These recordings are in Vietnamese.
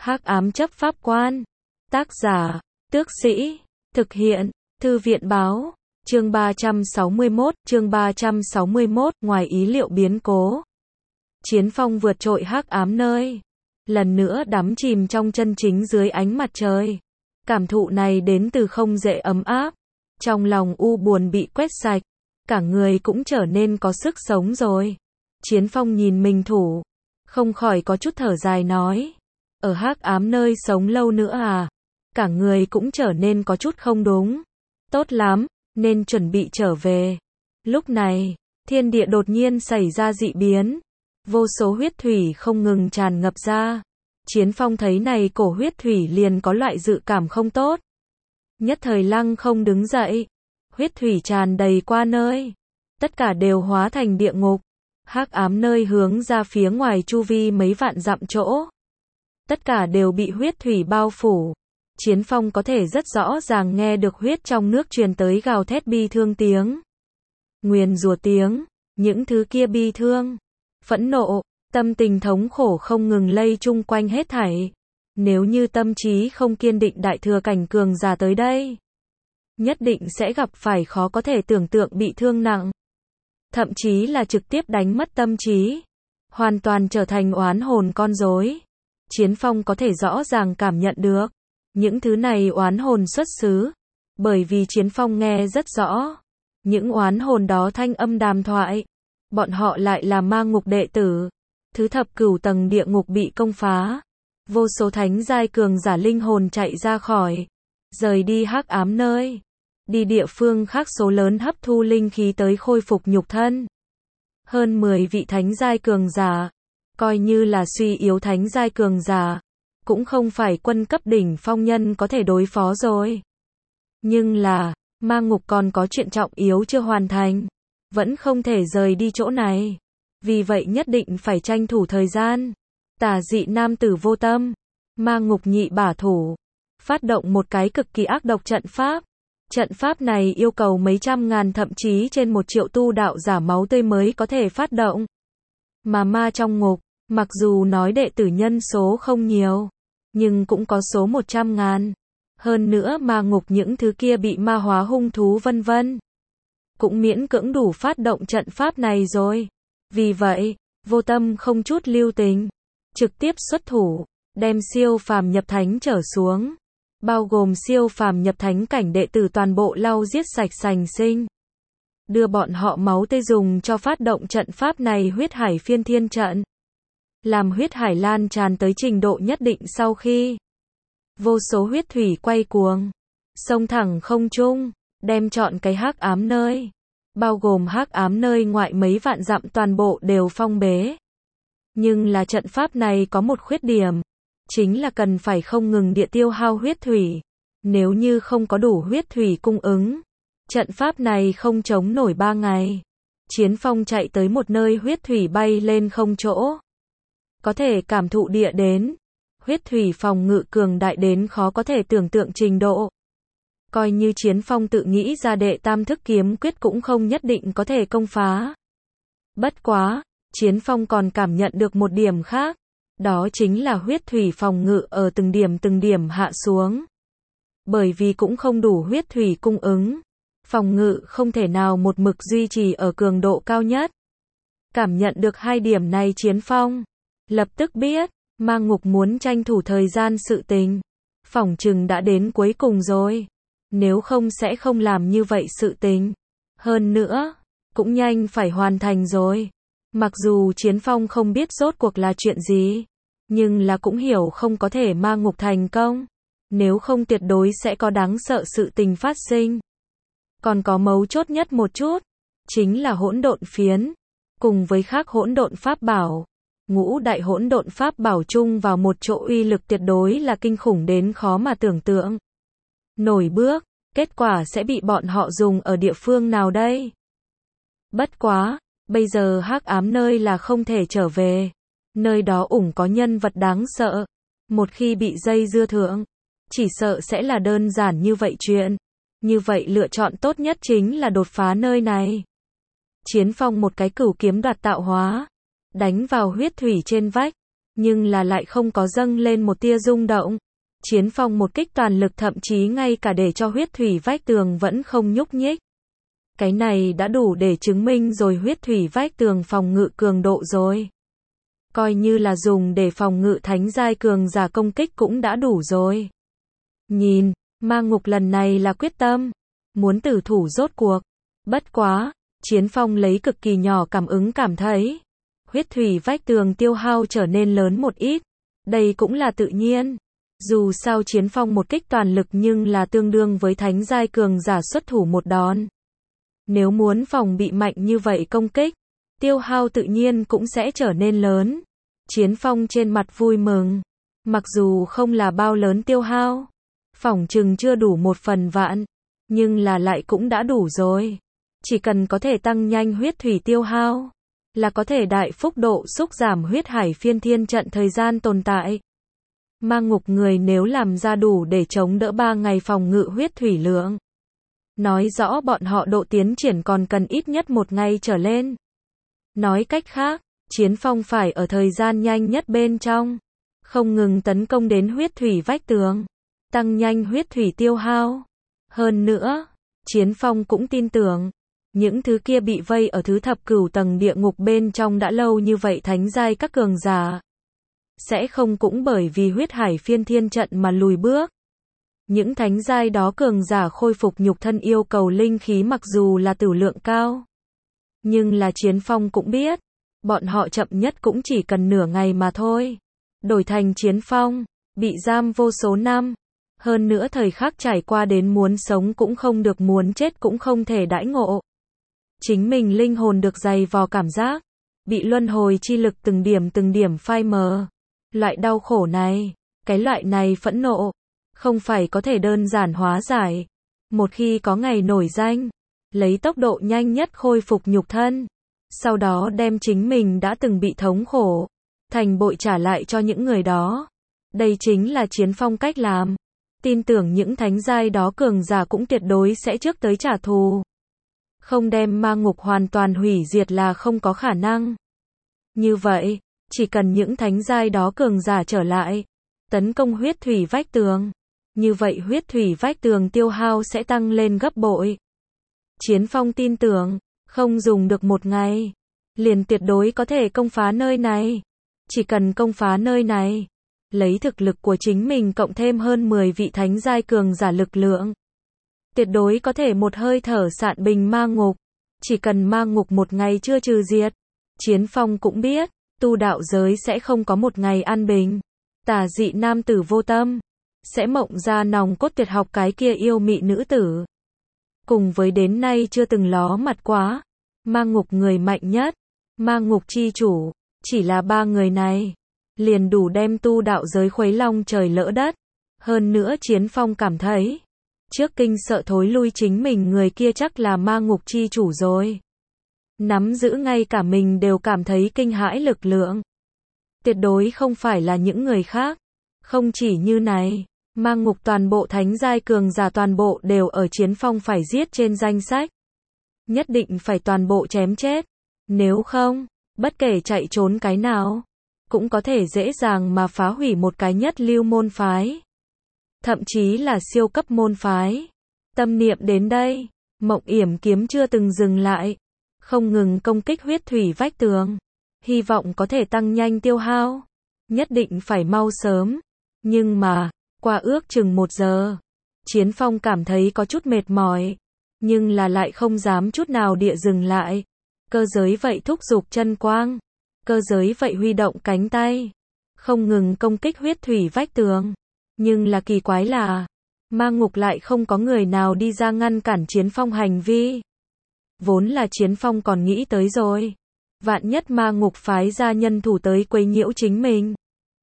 Hắc ám chấp pháp quan. Tác giả, Tước Sĩ. Thực hiện, Thư viện báo. Chương 361, ngoài ý liệu biến cố. Chiến phong vượt trội hắc ám nơi. Lần nữa đắm chìm trong chân chính dưới ánh mặt trời. Cảm thụ này đến từ không dễ ấm áp. Trong lòng u buồn bị quét sạch. Cả người cũng trở nên có sức sống rồi. Chiến phong nhìn mình thủ. Không khỏi có chút thở dài nói. Ở hắc ám nơi sống lâu nữa à? Cả người cũng trở nên có chút không đúng. Tốt lắm, nên chuẩn bị trở về. Lúc này, thiên địa đột nhiên xảy ra dị biến. Vô số huyết thủy không ngừng tràn ngập ra. Chiến phong thấy này cổ huyết thủy liền có loại dự cảm không tốt. Nhất thời lăng không đứng dậy. Huyết thủy tràn đầy qua nơi. Tất cả đều hóa thành địa ngục. Hắc ám nơi hướng ra phía ngoài chu vi mấy vạn dặm chỗ. Tất cả đều bị huyết thủy bao phủ. Chiến phong có thể rất rõ ràng nghe được huyết trong nước truyền tới gào thét bi thương tiếng. Nguyền rủa tiếng, những thứ kia bi thương, phẫn nộ, tâm tình thống khổ không ngừng lây chung quanh hết thảy. Nếu như tâm trí không kiên định đại thừa cảnh cường giả tới đây, nhất định sẽ gặp phải khó có thể tưởng tượng bị thương nặng. Thậm chí là trực tiếp đánh mất tâm trí, hoàn toàn trở thành oán hồn con rối. Chiến phong có thể rõ ràng cảm nhận được những thứ này oán hồn xuất xứ, bởi vì Chiến phong nghe rất rõ những oán hồn đó thanh âm đàm thoại. Bọn họ lại là ma ngục đệ tử. Thứ thập cửu tầng địa ngục bị công phá. Vô số thánh giai cường giả linh hồn chạy ra khỏi, rời đi hắc ám nơi, đi địa phương khác số lớn hấp thu linh khí tới khôi phục nhục thân. Hơn 10 vị thánh giai cường giả, coi như là suy yếu thánh giai cường giả, cũng không phải quân cấp đỉnh phong nhân có thể đối phó rồi. Nhưng là, ma ngục còn có chuyện trọng yếu chưa hoàn thành, vẫn không thể rời đi chỗ này. Vì vậy nhất định phải tranh thủ thời gian. Tà dị nam tử vô tâm, ma ngục nhị bả thủ, phát động một cái cực kỳ ác độc trận pháp. Trận pháp này yêu cầu mấy trăm ngàn thậm chí trên 1 triệu tu đạo giả máu tươi mới có thể phát động. Mà ma trong ngục, mặc dù nói đệ tử nhân số không nhiều, nhưng cũng có số 100.000. Hơn nữa ma ngục những thứ kia bị ma hóa hung thú vân vân, cũng miễn cưỡng đủ phát động trận pháp này rồi. Vì vậy, vô tâm không chút lưu tình, trực tiếp xuất thủ, đem siêu phàm nhập thánh trở xuống, bao gồm siêu phàm nhập thánh cảnh đệ tử toàn bộ lau giết sạch sành sinh. Đưa bọn họ máu tươi dùng cho phát động trận pháp này huyết hải phiên thiên trận. Làm huyết hải lan tràn tới trình độ nhất định sau khi vô số huyết thủy quay cuồng, xông thẳng không trung, đem trọn cái hắc ám nơi, bao gồm hắc ám nơi ngoại mấy vạn dặm toàn bộ đều phong bế. Nhưng là trận pháp này có một khuyết điểm, chính là cần phải không ngừng địa tiêu hao huyết thủy. Nếu như không có đủ huyết thủy cung ứng, trận pháp này không chống nổi 3 ngày. Chiến phong chạy tới một nơi huyết thủy bay lên không chỗ. Có thể cảm thụ địa đến, huyết thủy phòng ngự cường đại đến khó có thể tưởng tượng trình độ. Coi như Chiến phong tự nghĩ ra đệ tam thức kiếm quyết cũng không nhất định có thể công phá. Bất quá, Chiến phong còn cảm nhận được một điểm khác. Đó chính là huyết thủy phòng ngự ở từng điểm hạ xuống. Bởi vì cũng không đủ huyết thủy cung ứng, phòng ngự không thể nào một mực duy trì ở cường độ cao nhất. Cảm nhận được hai điểm này Chiến phong lập tức biết, ma ngục muốn tranh thủ thời gian sự tình, phỏng chừng đã đến cuối cùng rồi. Nếu không sẽ không làm như vậy sự tình. Hơn nữa, cũng nhanh phải hoàn thành rồi. Mặc dù Chiến phong không biết rốt cuộc là chuyện gì, nhưng là cũng hiểu không có thể ma ngục thành công. Nếu không tuyệt đối sẽ có đáng sợ sự tình phát sinh. Còn có mấu chốt nhất một chút, chính là hỗn độn phiến, cùng với khác hỗn độn pháp bảo. Ngũ đại hỗn độn pháp bảo chung vào một chỗ uy lực tuyệt đối là kinh khủng đến khó mà tưởng tượng. Nổi bước, kết quả sẽ bị bọn họ dùng ở địa phương nào đây? Bất quá, bây giờ hắc ám nơi là không thể trở về. Nơi đó ủng có nhân vật đáng sợ. Một khi bị dây dưa thượng, chỉ sợ sẽ là đơn giản như vậy chuyện. Như vậy lựa chọn tốt nhất chính là đột phá nơi này. Chiến phong một cái cửu kiếm đoạt tạo hóa, đánh vào huyết thủy trên vách. nhưng là lại không có dâng lên một tia rung động. Chiến phong một kích toàn lực thậm chí ngay cả để cho huyết thủy vách tường vẫn không nhúc nhích. Cái này đã đủ để chứng minh rồi huyết thủy vách tường phòng ngự cường độ rồi. Coi như là dùng để phòng ngự thánh giai cường giả công kích cũng đã đủ rồi. Nhìn, ma ngục lần này là quyết tâm, muốn tử thủ rốt cuộc. Bất quá, Chiến phong lấy cực kỳ nhỏ cảm ứng cảm thấy. Huyết thủy vách tường tiêu hao trở nên lớn một ít. Đây cũng là tự nhiên. Dù sao Chiến phong một kích toàn lực nhưng là tương đương với thánh giai cường giả xuất thủ một đòn. Nếu muốn phòng bị mạnh như vậy công kích, tiêu hao tự nhiên cũng sẽ trở nên lớn. Chiến phong trên mặt vui mừng. Mặc dù không là bao lớn tiêu hao, phỏng chừng chưa đủ 1/1000, nhưng là lại cũng đã đủ rồi. Chỉ cần có thể tăng nhanh huyết thủy tiêu hao, là có thể đại phúc độ xúc giảm huyết hải phiên thiên trận thời gian tồn tại. Ma ngục người nếu làm ra đủ để chống đỡ 3 ngày phòng ngự huyết thủy lượng, nói rõ bọn họ độ tiến triển còn cần ít nhất 1 ngày trở lên. Nói cách khác, Chiến phong phải ở thời gian nhanh nhất bên trong, không ngừng tấn công đến huyết thủy vách tường, tăng nhanh huyết thủy tiêu hao. Hơn nữa, Chiến phong cũng tin tưởng, những thứ kia bị vây ở thứ thập cửu tầng địa ngục bên trong đã lâu như vậy thánh giai các cường giả, sẽ không cũng bởi vì huyết hải phiên thiên trận mà lùi bước. Những thánh giai đó cường giả khôi phục nhục thân yêu cầu linh khí mặc dù là tử lượng cao, nhưng là Chiến phong cũng biết, bọn họ chậm nhất cũng chỉ cần nửa ngày mà thôi. Đổi thành Chiến phong, bị giam vô số năm, hơn nữa thời khắc trải qua đến muốn sống cũng không được muốn chết cũng không thể đãi ngộ. Chính mình linh hồn được dày vò cảm giác, bị luân hồi chi lực từng điểm phai mờ. Loại đau khổ này, cái loại này phẫn nộ, không phải có thể đơn giản hóa giải. Một khi có ngày nổi danh, lấy tốc độ nhanh nhất khôi phục nhục thân, sau đó đem chính mình đã từng bị thống khổ, thành bội trả lại cho những người đó. Đây chính là Chiến phong cách làm. Tin tưởng những thánh giai đó cường giả cũng tuyệt đối sẽ trước tới trả thù. Không đem ma ngục hoàn toàn hủy diệt là không có khả năng. Như vậy, chỉ cần những thánh giai đó cường giả trở lại, tấn công huyết thủy vách tường, như vậy huyết thủy vách tường tiêu hao sẽ tăng lên gấp bội. Chiến phong tin tưởng, không dùng được 1 ngày, liền tuyệt đối có thể công phá nơi này. Chỉ cần công phá nơi này, lấy thực lực của chính mình cộng thêm hơn 10 vị thánh giai cường giả lực lượng, tuyệt đối có thể một hơi thở sạn bình ma ngục. Chỉ cần ma ngục 1 ngày chưa trừ diệt, Chiến phong cũng biết, tu đạo giới sẽ không có 1 ngày an bình. Tà dị nam tử vô tâm, sẽ mộng ra nòng cốt tuyệt học cái kia yêu mị nữ tử. Cùng với đến nay chưa từng ló mặt quá, ma ngục người mạnh nhất, ma ngục chi chủ, chỉ là 3 người này, liền đủ đem tu đạo giới khuấy long trời lỡ đất. Hơn nữa Chiến phong cảm thấy, trước kinh sợ thối lui chính mình người kia chắc là ma ngục chi chủ rồi. Nắm giữ ngay cả mình đều cảm thấy kinh hãi lực lượng. Tuyệt đối không phải là những người khác. Không chỉ như này, ma ngục toàn bộ thánh giai cường giả toàn bộ đều ở Chiến phong phải giết trên danh sách. Nhất định phải toàn bộ chém chết. Nếu không, bất kể chạy trốn cái nào, cũng có thể dễ dàng mà phá hủy một cái nhất lưu môn phái. Thậm chí là siêu cấp môn phái. Tâm niệm đến đây, Mộng Yểm kiếm chưa từng dừng lại, không ngừng công kích huyết thủy vách tường, hy vọng có thể tăng nhanh tiêu hao, nhất định phải mau sớm. Nhưng mà, qua ước chừng 1 giờ, Chiến phong cảm thấy có chút mệt mỏi, nhưng là lại không dám chút nào địa dừng lại. Cơ giới vậy thúc giục chân quang, cơ giới vậy huy động cánh tay, không ngừng công kích huyết thủy vách tường. Nhưng là kỳ quái là, ma ngục lại không có người nào đi ra ngăn cản Chiến phong hành vi. Vốn là Chiến phong còn nghĩ tới rồi, vạn nhất ma ngục phái ra nhân thủ tới quấy nhiễu chính mình.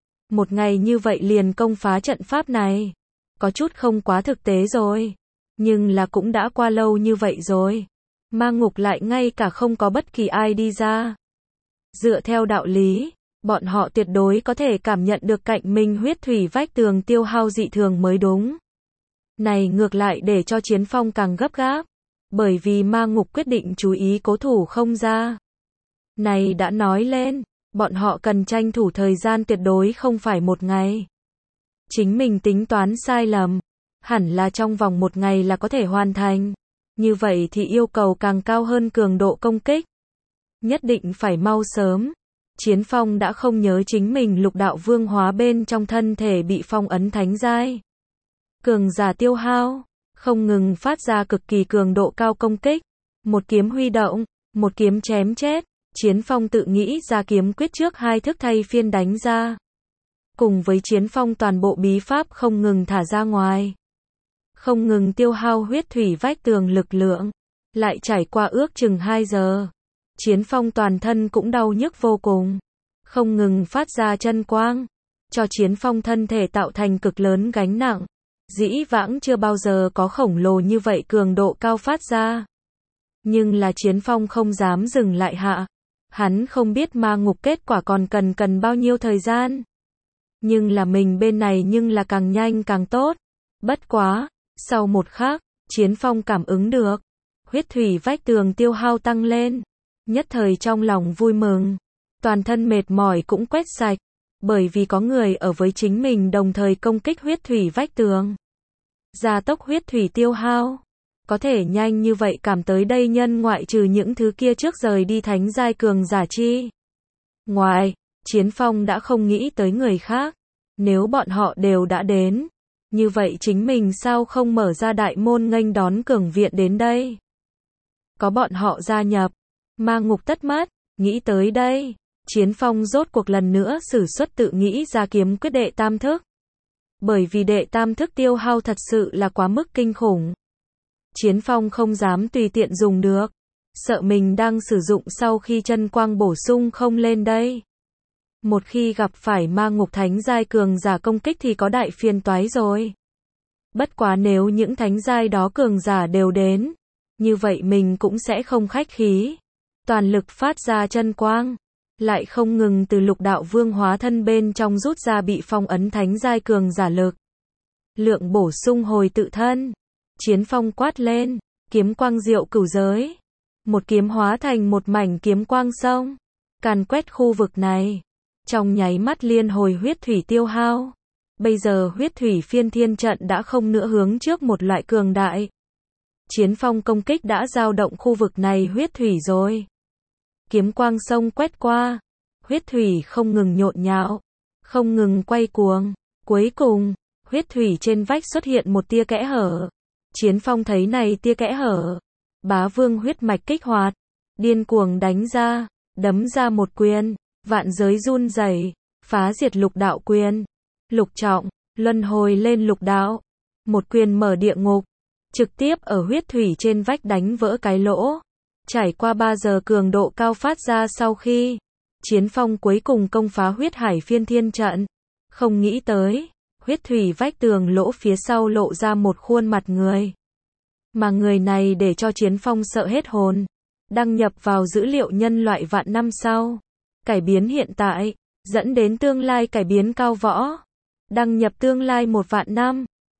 1 ngày như vậy liền công phá trận pháp này, có chút không quá thực tế rồi. Nhưng là cũng đã qua lâu như vậy rồi, ma ngục lại ngay cả không có bất kỳ ai đi ra. Dựa theo đạo lý, bọn họ tuyệt đối có thể cảm nhận được cạnh mình huyết thủy vách tường tiêu hao dị thường mới đúng. Này ngược lại để cho Chiến phong càng gấp gáp, bởi vì ma ngục quyết định chú ý cố thủ không ra. Này đã nói lên, Bọn họ cần tranh thủ thời gian tuyệt đối không phải một ngày. Chính mình tính toán sai lầm. Hẳn là trong vòng một ngày là có thể hoàn thành. Như vậy thì yêu cầu càng cao hơn cường độ công kích. Nhất định phải mau sớm. Chiến Phong đã không nhớ chính mình lục đạo vương hóa bên trong thân thể bị phong ấn thánh giai. Cường giả tiêu hao, không ngừng phát ra cực kỳ cường độ cao công kích. Một kiếm huy động, một kiếm chém chết. Chiến Phong tự nghĩ ra kiếm quyết trước hai thức thay phiên đánh ra. Cùng với Chiến Phong toàn bộ bí pháp không ngừng thả ra ngoài. Không ngừng tiêu hao huyết thủy vách tường lực lượng. Lại trải qua ước chừng 2 giờ. Chiến Phong toàn thân cũng đau nhức vô cùng. Không ngừng phát ra chân quang. Cho Chiến Phong thân thể tạo thành cực lớn gánh nặng. Dĩ vãng chưa bao giờ có khổng lồ như vậy cường độ cao phát ra. Nhưng là Chiến Phong không dám dừng lại hạ. Hắn không biết ma ngục kết quả còn cần bao nhiêu thời gian. Nhưng là mình bên này nhưng là càng nhanh càng tốt. Bất quá, sau một khắc, Chiến Phong cảm ứng được. Huyết thủy vách tường tiêu hao tăng lên. Nhất thời trong lòng vui mừng. Toàn thân mệt mỏi cũng quét sạch. Bởi vì có người ở với chính mình đồng thời công kích huyết thủy vách tường. Gia tốc huyết thủy tiêu hao. Có thể nhanh như vậy cảm tới đây nhân ngoại trừ những thứ kia trước rời đi thánh giai cường giả chi. Ngoài, Chiến Phong đã không nghĩ tới người khác. Nếu bọn họ đều đã đến. Như vậy chính mình sao không mở ra đại môn nghênh đón cường viện đến đây. Có bọn họ gia nhập. Ma ngục tất mắt, nghĩ tới đây. Chiến Phong rốt cuộc lần nữa sử xuất tự nghĩ ra kiếm quyết đệ tam thức. Bởi vì đệ tam thức tiêu hao thật sự là quá mức kinh khủng. Chiến Phong không dám tùy tiện dùng được. Sợ mình đang sử dụng sau khi chân quang bổ sung không lên đây. Một khi gặp phải ma ngục thánh giai cường giả công kích thì có đại phiền toái rồi. Bất quá nếu những thánh giai đó cường giả đều đến. Như vậy mình cũng sẽ không khách khí. Toàn lực phát ra chân quang. Lại không ngừng từ lục đạo vương hóa thân bên trong rút ra bị phong ấn thánh giai cường giả lực. Lượng bổ sung hồi tự thân. Chiến Phong quát lên. Kiếm quang diệu cửu giới. Một kiếm hóa thành một mảnh kiếm quang sông. Càn quét khu vực này. Trong nháy mắt liên hồi huyết thủy tiêu hao. Bây giờ huyết thủy phiên thiên trận đã không nữa hướng trước một loại cường đại. Chiến Phong công kích đã dao động khu vực này huyết thủy rồi. Kiếm quang sông quét qua. Huyết thủy không ngừng nhộn nhạo. Không ngừng quay cuồng. Cuối cùng, huyết thủy trên vách xuất hiện một tia kẽ hở. Chiến Phong thấy này tia kẽ hở. Bá vương huyết mạch kích hoạt. Điên cuồng đánh ra. Đấm ra một quyền. Vạn giới run rẩy. Phá diệt lục đạo quyền. Lục trọng. Luân hồi lên lục đạo. Một quyền mở địa ngục. Trực tiếp ở huyết thủy trên vách đánh vỡ cái lỗ. Trải qua 3 giờ cường độ cao phát ra sau khi Chiến Phong cuối cùng công phá huyết hải phiên thiên trận. Không nghĩ tới, huyết thủy vách tường lỗ phía sau lộ ra một khuôn mặt người. Mà người này để cho Chiến Phong sợ hết hồn. Đăng nhập vào dữ liệu nhân loại vạn năm sau. Cải biến hiện tại, dẫn đến tương lai cải biến cao võ. Đăng nhập tương lai 1 vạn năm.